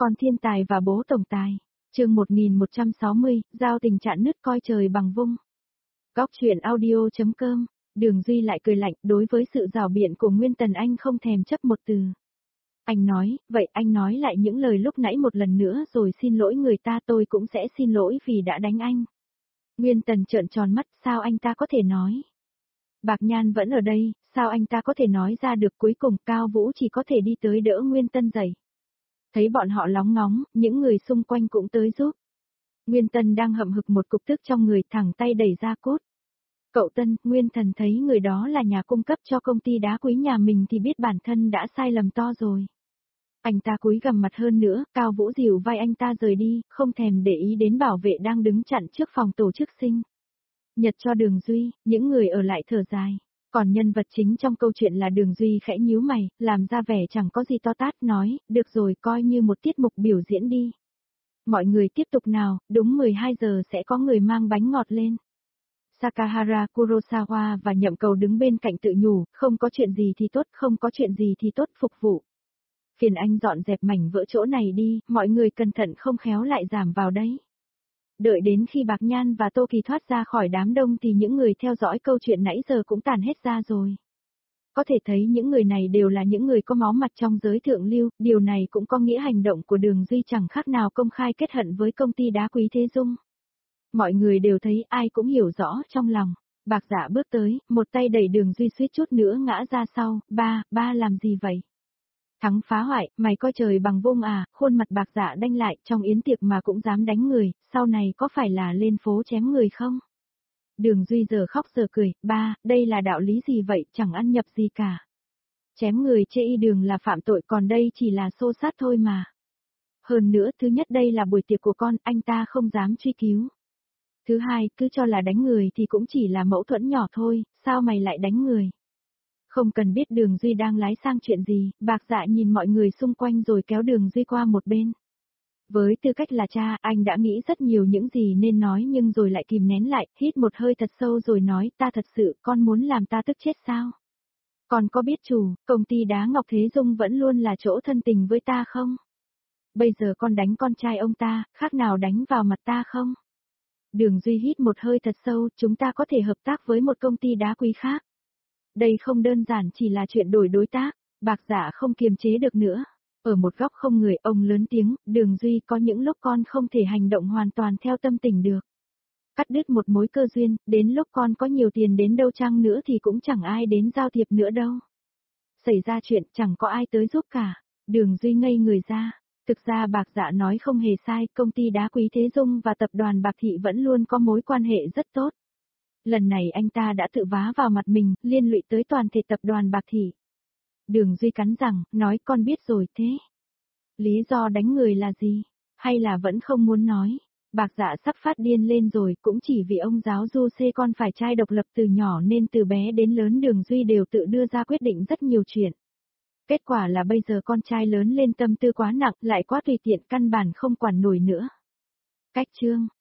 Con thiên tài và bố tổng tài. Chương 1160, giao tình chạn nứt coi trời bằng vung. Góc truyện audio.com. Đường Duy lại cười lạnh, đối với sự rảo biện của Nguyên Tần anh không thèm chấp một từ. Anh nói, vậy anh nói lại những lời lúc nãy một lần nữa rồi xin lỗi người ta, tôi cũng sẽ xin lỗi vì đã đánh anh. Nguyên Tần trợn tròn mắt, sao anh ta có thể nói? Bạc Nhan vẫn ở đây, sao anh ta có thể nói ra được? Cuối cùng Cao Vũ chỉ có thể đi tới đỡ Nguyên Tân dậy. Thấy bọn họ lóng ngóng, những người xung quanh cũng tới giúp. Nguyên Tân đang hậm hực một cục tức trong người, thẳng tay đẩy ra cốt. Cậu Tân, Nguyên Thần thấy người đó là nhà cung cấp cho công ty đá quý nhà mình thì biết bản thân đã sai lầm to rồi. Anh ta cúi gằm mặt hơn nữa, Cao Vũ dìu vai anh ta rời đi, không thèm để ý đến bảo vệ đang đứng chặn trước phòng tổ chức sinh nhật cho Đường Duy, những người ở lại thở dài. Còn nhân vật chính trong câu chuyện là Đường Duy khẽ nhíu mày, làm ra vẻ chẳng có gì to tát, nói, được rồi, coi như một tiết mục biểu diễn đi. Mọi người tiếp tục nào, đúng 12 giờ sẽ có người mang bánh ngọt lên. Sakahara Kurosawa và Nhậm Cầu đứng bên cạnh tự nhủ, không có chuyện gì thì tốt, không có chuyện gì thì tốt, phục vụ. Phiền anh dọn dẹp mảnh vỡ chỗ này đi, mọi người cẩn thận không khéo lại giảm vào đấy. Đợi đến khi Bạc Nhan và Tô Kỳ thoát ra khỏi đám đông thì những người theo dõi câu chuyện nãy giờ cũng tàn hết ra rồi. Có thể thấy những người này đều là những người có máu mặt trong giới thượng lưu, điều này cũng có nghĩa hành động của Đường Duy chẳng khác nào công khai kết hận với công ty đá quý Thế Dung. Mọi người đều thấy, ai cũng hiểu rõ trong lòng. Bạc Dạ bước tới, một tay đẩy Đường Duy suýt chút nữa ngã ra sau, ba làm gì vậy? Thắng phá hoại, mày coi trời bằng vung à? Khuôn mặt Bạc Dạ đanh lại, trong yến tiệc mà cũng dám đánh người, sau này có phải là lên phố chém người không? Đường Duy giờ khóc giờ cười, ba, đây là đạo lý gì vậy, chẳng ăn nhập gì cả. Chém người chê y đường là phạm tội, còn đây chỉ là xô sát thôi mà. Hơn nữa, thứ nhất đây là buổi tiệc của con, anh ta không dám truy cứu. Thứ hai, cứ cho là đánh người thì cũng chỉ là mâu thuẫn nhỏ thôi, sao mày lại đánh người? Không cần biết Đường Duy đang lái sang chuyện gì, Bạc Dạ nhìn mọi người xung quanh rồi kéo Đường Duy qua một bên. Với tư cách là cha, anh đã nghĩ rất nhiều những gì nên nói nhưng rồi lại kìm nén lại, hít một hơi thật sâu rồi nói, ta thật sự, con muốn làm ta tức chết sao? Con có biết chủ, công ty đá Ngọc Thế Dung vẫn luôn là chỗ thân tình với ta không? Bây giờ con đánh con trai ông ta, khác nào đánh vào mặt ta không? Đường Duy hít một hơi thật sâu, chúng ta có thể hợp tác với một công ty đá quý khác. Đây không đơn giản chỉ là chuyện đổi đối tác, Bạc Dạ không kiềm chế được nữa. Ở một góc không người, ông lớn tiếng, Đường Duy, có những lúc con không thể hành động hoàn toàn theo tâm tình được. Cắt đứt một mối cơ duyên, đến lúc con có nhiều tiền đến đâu chăng nữa thì cũng chẳng ai đến giao thiệp nữa đâu. Xảy ra chuyện chẳng có ai tới giúp cả. Đường Duy ngây người ra. Thực ra Bạc Dạ nói không hề sai, công ty đá quý Thế Dung và tập đoàn Bạc Thị vẫn luôn có mối quan hệ rất tốt. Lần này anh ta đã tự vá vào mặt mình, liên lụy tới toàn thể tập đoàn Bạc Thị. Đường Duy cắn răng, nói con biết rồi thế. Lý do đánh người là gì? Hay là vẫn không muốn nói? Bạc Dạ sắp phát điên lên rồi, cũng chỉ vì ông giáo du xê con phải trai độc lập từ nhỏ nên từ bé đến lớn Đường Duy đều tự đưa ra quyết định rất nhiều chuyện. Kết quả là bây giờ con trai lớn lên tâm tư quá nặng, lại quá tùy tiện, căn bản không quản nổi nữa. Cách chương